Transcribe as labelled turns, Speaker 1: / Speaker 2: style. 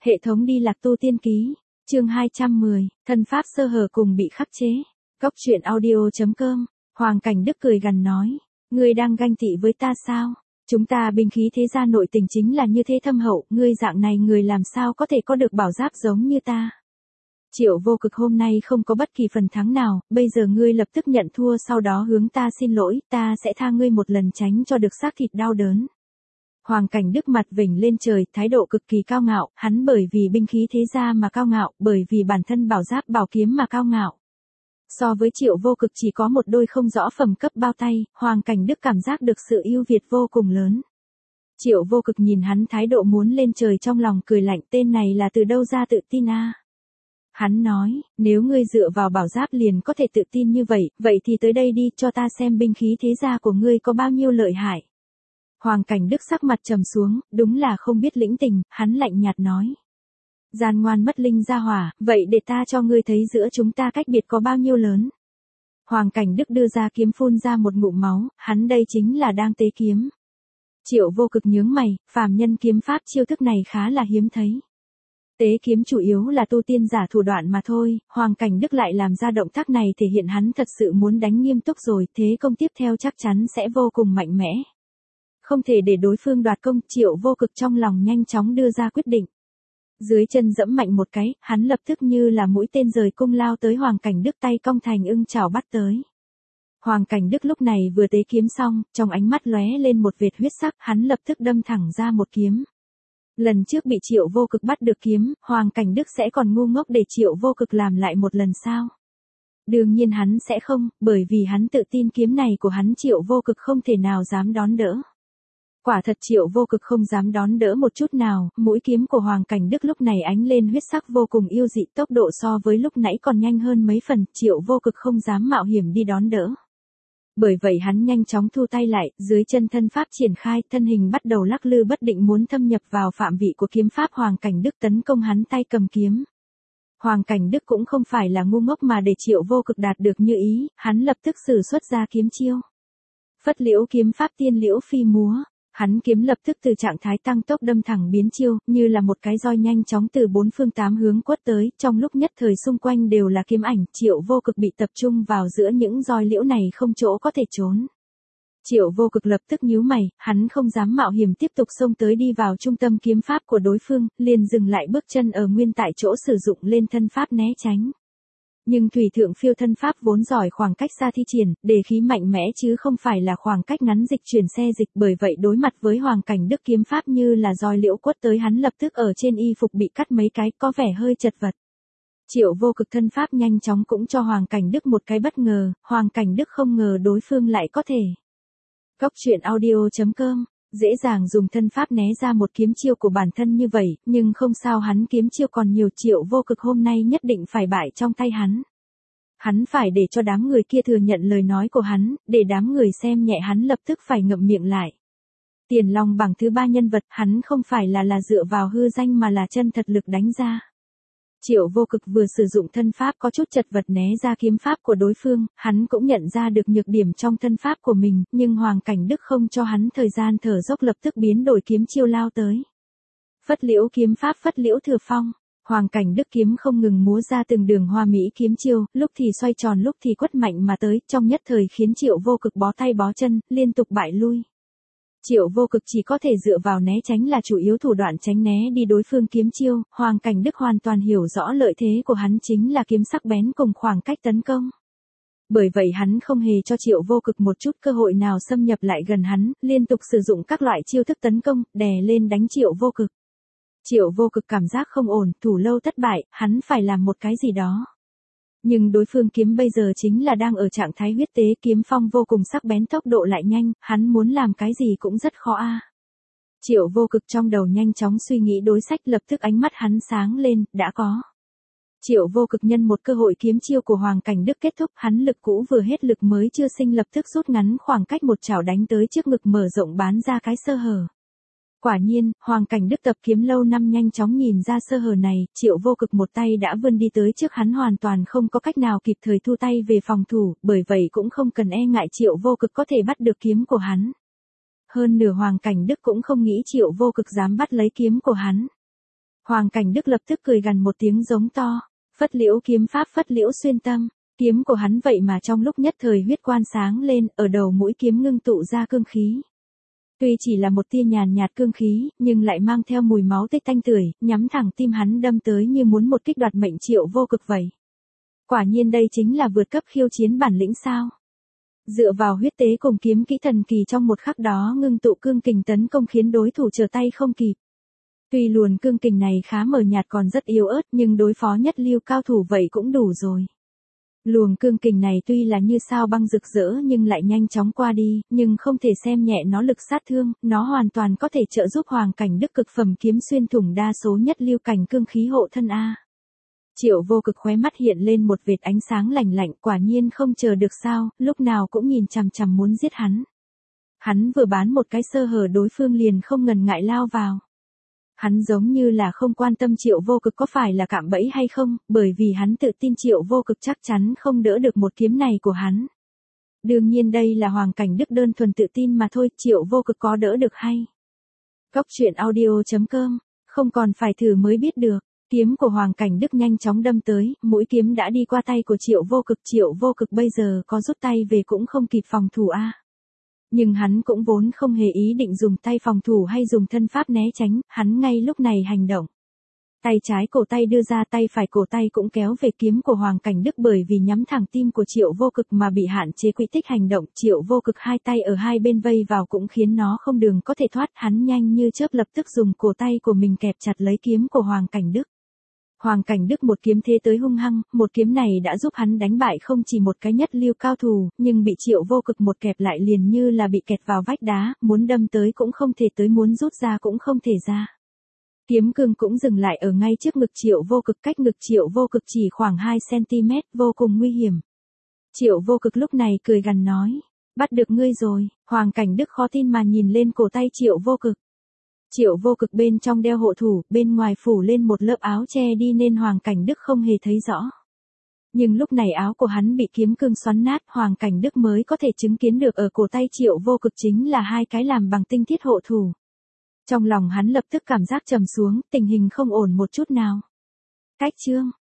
Speaker 1: Hệ thống đi lạc tu tiên ký, chương 210, thân pháp sơ hở cùng bị khắc chế. Góc truyện audio.com, Hoàng Cảnh Đức cười gằn nói, ngươi đang ganh tị với ta sao? Chúng ta binh khí thế gia nội tình chính là như thế thâm hậu, ngươi dạng này người làm sao có thể có được bảo giáp giống như ta? Triệu Vô Cực hôm nay không có bất kỳ phần thắng nào, bây giờ ngươi lập tức nhận thua, sau đó hướng ta xin lỗi, ta sẽ tha ngươi một lần tránh cho được xác thịt đau đớn. Hoàng Cảnh Đức mặt vểnh lên trời, thái độ cực kỳ cao ngạo, hắn bởi vì binh khí thế gia mà cao ngạo, bởi vì bản thân bảo giáp bảo kiếm mà cao ngạo. So với Triệu Vô Cực chỉ có một đôi không rõ phẩm cấp bao tay, Hoàng Cảnh Đức cảm giác được sự ưu việt vô cùng lớn. Triệu Vô Cực nhìn hắn thái độ muốn lên trời, trong lòng cười lạnh, tên này là từ đâu ra tự tin a? Hắn nói, nếu ngươi dựa vào bảo giáp liền có thể tự tin như vậy, vậy thì tới đây đi, cho ta xem binh khí thế gia của ngươi có bao nhiêu lợi hại. Hoàng Cảnh Đức sắc mặt trầm xuống, đúng là không biết lĩnh tình, hắn lạnh nhạt nói. Gian ngoan mất linh ra hỏa, vậy để ta cho ngươi thấy giữa chúng ta cách biệt có bao nhiêu lớn. Hoàng Cảnh Đức đưa ra kiếm phun ra một ngụm máu, hắn đây chính là đang tế kiếm. Triệu Vô Cực nhướng mày, phàm nhân kiếm pháp chiêu thức này khá là hiếm thấy. Tế kiếm chủ yếu là tu tiên giả thủ đoạn mà thôi, Hoàng Cảnh Đức lại làm ra động tác này thể hiện hắn thật sự muốn đánh nghiêm túc rồi, thế công tiếp theo chắc chắn sẽ vô cùng mạnh mẽ. Không thể để đối phương đoạt công, Triệu Vô Cực trong lòng nhanh chóng đưa ra quyết định. Dưới chân dẫm mạnh một cái, hắn lập tức như là mũi tên rời cung lao tới Hoàng Cảnh Đức, tay cong thành ưng chảo bắt tới. Hoàng Cảnh Đức lúc này vừa tế kiếm xong, trong ánh mắt lóe lên một vệt huyết sắc, hắn lập tức đâm thẳng ra một kiếm. Lần trước bị Triệu Vô Cực bắt được kiếm, Hoàng Cảnh Đức sẽ còn ngu ngốc để Triệu Vô Cực làm lại một lần sao? Đương nhiên hắn sẽ không, bởi vì hắn tự tin kiếm này của hắn Triệu Vô Cực không thể nào dám đón đỡ. Quả thật Triệu Vô Cực không dám đón đỡ một chút nào, mũi kiếm của Hoàng Cảnh Đức lúc này ánh lên huyết sắc vô cùng yêu dị, tốc độ so với lúc nãy còn nhanh hơn mấy phần, Triệu Vô Cực không dám mạo hiểm đi đón đỡ. Bởi vậy hắn nhanh chóng thu tay lại, dưới chân thân pháp triển khai, thân hình bắt đầu lắc lư bất định muốn thâm nhập vào phạm vị của kiếm pháp Hoàng Cảnh Đức, tấn công hắn tay cầm kiếm. Hoàng Cảnh Đức cũng không phải là ngu ngốc mà để Triệu Vô Cực đạt được như ý, hắn lập tức sử xuất ra kiếm chiêu. Phất liễu kiếm pháp tiên liễu phi múa. Hắn kiếm lập tức từ trạng thái tăng tốc đâm thẳng biến chiêu, như là một cái roi nhanh chóng từ bốn phương tám hướng quất tới, trong lúc nhất thời xung quanh đều là kiếm ảnh, Triệu Vô Cực bị tập trung vào giữa những roi liễu này không chỗ có thể trốn. Triệu Vô Cực lập tức nhíu mày, hắn không dám mạo hiểm tiếp tục xông tới đi vào trung tâm kiếm pháp của đối phương, liền dừng lại bước chân ở nguyên tại chỗ sử dụng lên thân pháp né tránh. Nhưng thủy thượng phiêu thân pháp vốn giỏi khoảng cách xa thi triển, đề khí mạnh mẽ chứ không phải là khoảng cách ngắn dịch chuyển xe dịch, bởi vậy đối mặt với Hoàng Cảnh Đức kiếm pháp như là roi liễu quất tới, hắn lập tức ở trên y phục bị cắt mấy cái, có vẻ hơi chật vật. Triệu Vô Cực thân pháp nhanh chóng cũng cho Hoàng Cảnh Đức một cái bất ngờ, Hoàng Cảnh Đức không ngờ đối phương lại có thể. Góc truyện audio.com, dễ dàng dùng thân pháp né ra một kiếm chiêu của bản thân như vậy, nhưng không sao, hắn kiếm chiêu còn nhiều, Triệu Vô Cực hôm nay nhất định phải bại trong tay hắn. Hắn phải để cho đám người kia thừa nhận lời nói của hắn, để đám người xem nhẹ hắn lập tức phải ngậm miệng lại. Tiền Long bằng thứ ba nhân vật, hắn không phải là dựa vào hư danh mà là chân thật lực đánh ra. Triệu Vô Cực vừa sử dụng thân pháp có chút chật vật né ra kiếm pháp của đối phương, hắn cũng nhận ra được nhược điểm trong thân pháp của mình, nhưng Hoàng Cảnh Đức không cho hắn thời gian thở dốc, lập tức biến đổi kiếm chiêu lao tới. Phất liễu kiếm pháp phất liễu thừa phong, Hoàng Cảnh Đức kiếm không ngừng múa ra từng đường hoa mỹ kiếm chiêu, lúc thì xoay tròn lúc thì quất mạnh mà tới, trong nhất thời khiến Triệu Vô Cực bó tay bó chân, liên tục bại lui. Triệu Vô Cực chỉ có thể dựa vào né tránh là chủ yếu thủ đoạn tránh né đi đối phương kiếm chiêu, Hoàng Cảnh Đức hoàn toàn hiểu rõ lợi thế của hắn chính là kiếm sắc bén cùng khoảng cách tấn công. Bởi vậy hắn không hề cho Triệu Vô Cực một chút cơ hội nào xâm nhập lại gần hắn, liên tục sử dụng các loại chiêu thức tấn công, đè lên đánh Triệu Vô Cực. Triệu Vô Cực cảm giác không ổn, thủ lâu thất bại, hắn phải làm một cái gì đó. Nhưng đối phương kiếm bây giờ chính là đang ở trạng thái huyết tế, kiếm phong vô cùng sắc bén, tốc độ lại nhanh, hắn muốn làm cái gì cũng rất khó a. Triệu Vô Cực trong đầu nhanh chóng suy nghĩ đối sách, lập tức ánh mắt hắn sáng lên, đã có. Triệu Vô Cực nhân một cơ hội kiếm chiêu của Hoàng Cảnh Đức kết thúc, hắn lực cũ vừa hết lực mới chưa sinh lập tức rút ngắn khoảng cách, một chảo đánh tới trước ngực, mở rộng bán ra cái sơ hở. Quả nhiên, Hoàng Cảnh Đức tập kiếm lâu năm nhanh chóng nhìn ra sơ hở này, Triệu Vô Cực một tay đã vươn đi tới trước hắn, hoàn toàn không có cách nào kịp thời thu tay về phòng thủ, bởi vậy cũng không cần e ngại Triệu Vô Cực có thể bắt được kiếm của hắn. Hơn nửa Hoàng Cảnh Đức cũng không nghĩ Triệu Vô Cực dám bắt lấy kiếm của hắn. Hoàng Cảnh Đức lập tức cười gằn một tiếng giống to, phất liễu kiếm pháp phất liễu xuyên tâm, kiếm của hắn vậy mà trong lúc nhất thời huyết quan sáng lên, ở đầu mũi kiếm ngưng tụ ra cương khí. Tuy chỉ là một tia nhàn nhạt cương khí, nhưng lại mang theo mùi máu tươi tanh tưởi, nhắm thẳng tim hắn đâm tới như muốn một kích đoạt mệnh Triệu Vô Cực vậy. Quả nhiên đây chính là vượt cấp khiêu chiến bản lĩnh sao? Dựa vào huyết tế cùng kiếm kỹ thần kỳ trong một khắc đó ngưng tụ cương kình tấn công khiến đối thủ trở tay không kịp. Tuy luồn cương kình này khá mờ nhạt còn rất yếu ớt nhưng đối phó nhất lưu cao thủ vậy cũng đủ rồi. Luồng cương kình này tuy là như sao băng rực rỡ nhưng lại nhanh chóng qua đi, nhưng không thể xem nhẹ nó lực sát thương, nó hoàn toàn có thể trợ giúp Hoàng Cảnh Đức cực phẩm kiếm xuyên thủng đa số nhất lưu cảnh cương khí hộ thân a. Triệu Vô Cực khóe mắt hiện lên một vệt ánh sáng lạnh lạnh, quả nhiên không chờ được sao, lúc nào cũng nhìn chằm chằm muốn giết hắn. Hắn vừa bán một cái sơ hở đối phương liền không ngần ngại lao vào. Hắn giống như là không quan tâm Triệu Vô Cực có phải là cạm bẫy hay không, bởi vì hắn tự tin Triệu Vô Cực chắc chắn không đỡ được một kiếm này của hắn. Đương nhiên đây là Hoàng Cảnh Đức đơn thuần tự tin mà thôi, Triệu Vô Cực có đỡ được hay. Góc truyện audio.com, không còn phải thử mới biết được. Kiếm của Hoàng Cảnh Đức nhanh chóng đâm tới, mũi kiếm đã đi qua tay của Triệu Vô Cực bây giờ có rút tay về cũng không kịp phòng thủ a. Nhưng hắn cũng vốn không hề ý định dùng tay phòng thủ hay dùng thân pháp né tránh, hắn ngay lúc này hành động. Tay trái cổ tay đưa ra, tay phải cổ tay cũng kéo về kiếm của Hoàng Cảnh Đức, bởi vì nhắm thẳng tim của Triệu Vô Cực mà bị hạn chế quỹ tích hành động. Triệu Vô Cực hai tay ở hai bên vây vào cũng khiến nó không đường có thể thoát, hắn nhanh như chớp lập tức dùng cổ tay của mình kẹp chặt lấy kiếm của Hoàng Cảnh Đức. Hoàng Cảnh Đức một kiếm thế tới hung hăng, một kiếm này đã giúp hắn đánh bại không chỉ một cái nhất lưu cao thủ, nhưng bị Triệu Vô Cực một kẹp lại liền như là bị kẹt vào vách đá, muốn đâm tới cũng không thể tới, muốn rút ra cũng không thể ra. Kiếm cương cũng dừng lại ở ngay trước ngực Triệu Vô Cực, cách ngực Triệu Vô Cực chỉ khoảng 2 cm, vô cùng nguy hiểm. Triệu Vô Cực lúc này cười gằn nói, bắt được ngươi rồi. Hoàng Cảnh Đức khó tin mà nhìn lên cổ tay Triệu Vô Cực. Triệu Vô Cực bên trong đeo hộ thủ, bên ngoài phủ lên một lớp áo che đi nên Hoàng Cảnh Đức không hề thấy rõ. Nhưng lúc này áo của hắn bị kiếm cương xoắn nát, Hoàng Cảnh Đức mới có thể chứng kiến được ở cổ tay Triệu Vô Cực chính là hai cái làm bằng tinh thiết hộ thủ. Trong lòng hắn lập tức cảm giác trầm xuống, tình hình không ổn một chút nào. Cách chương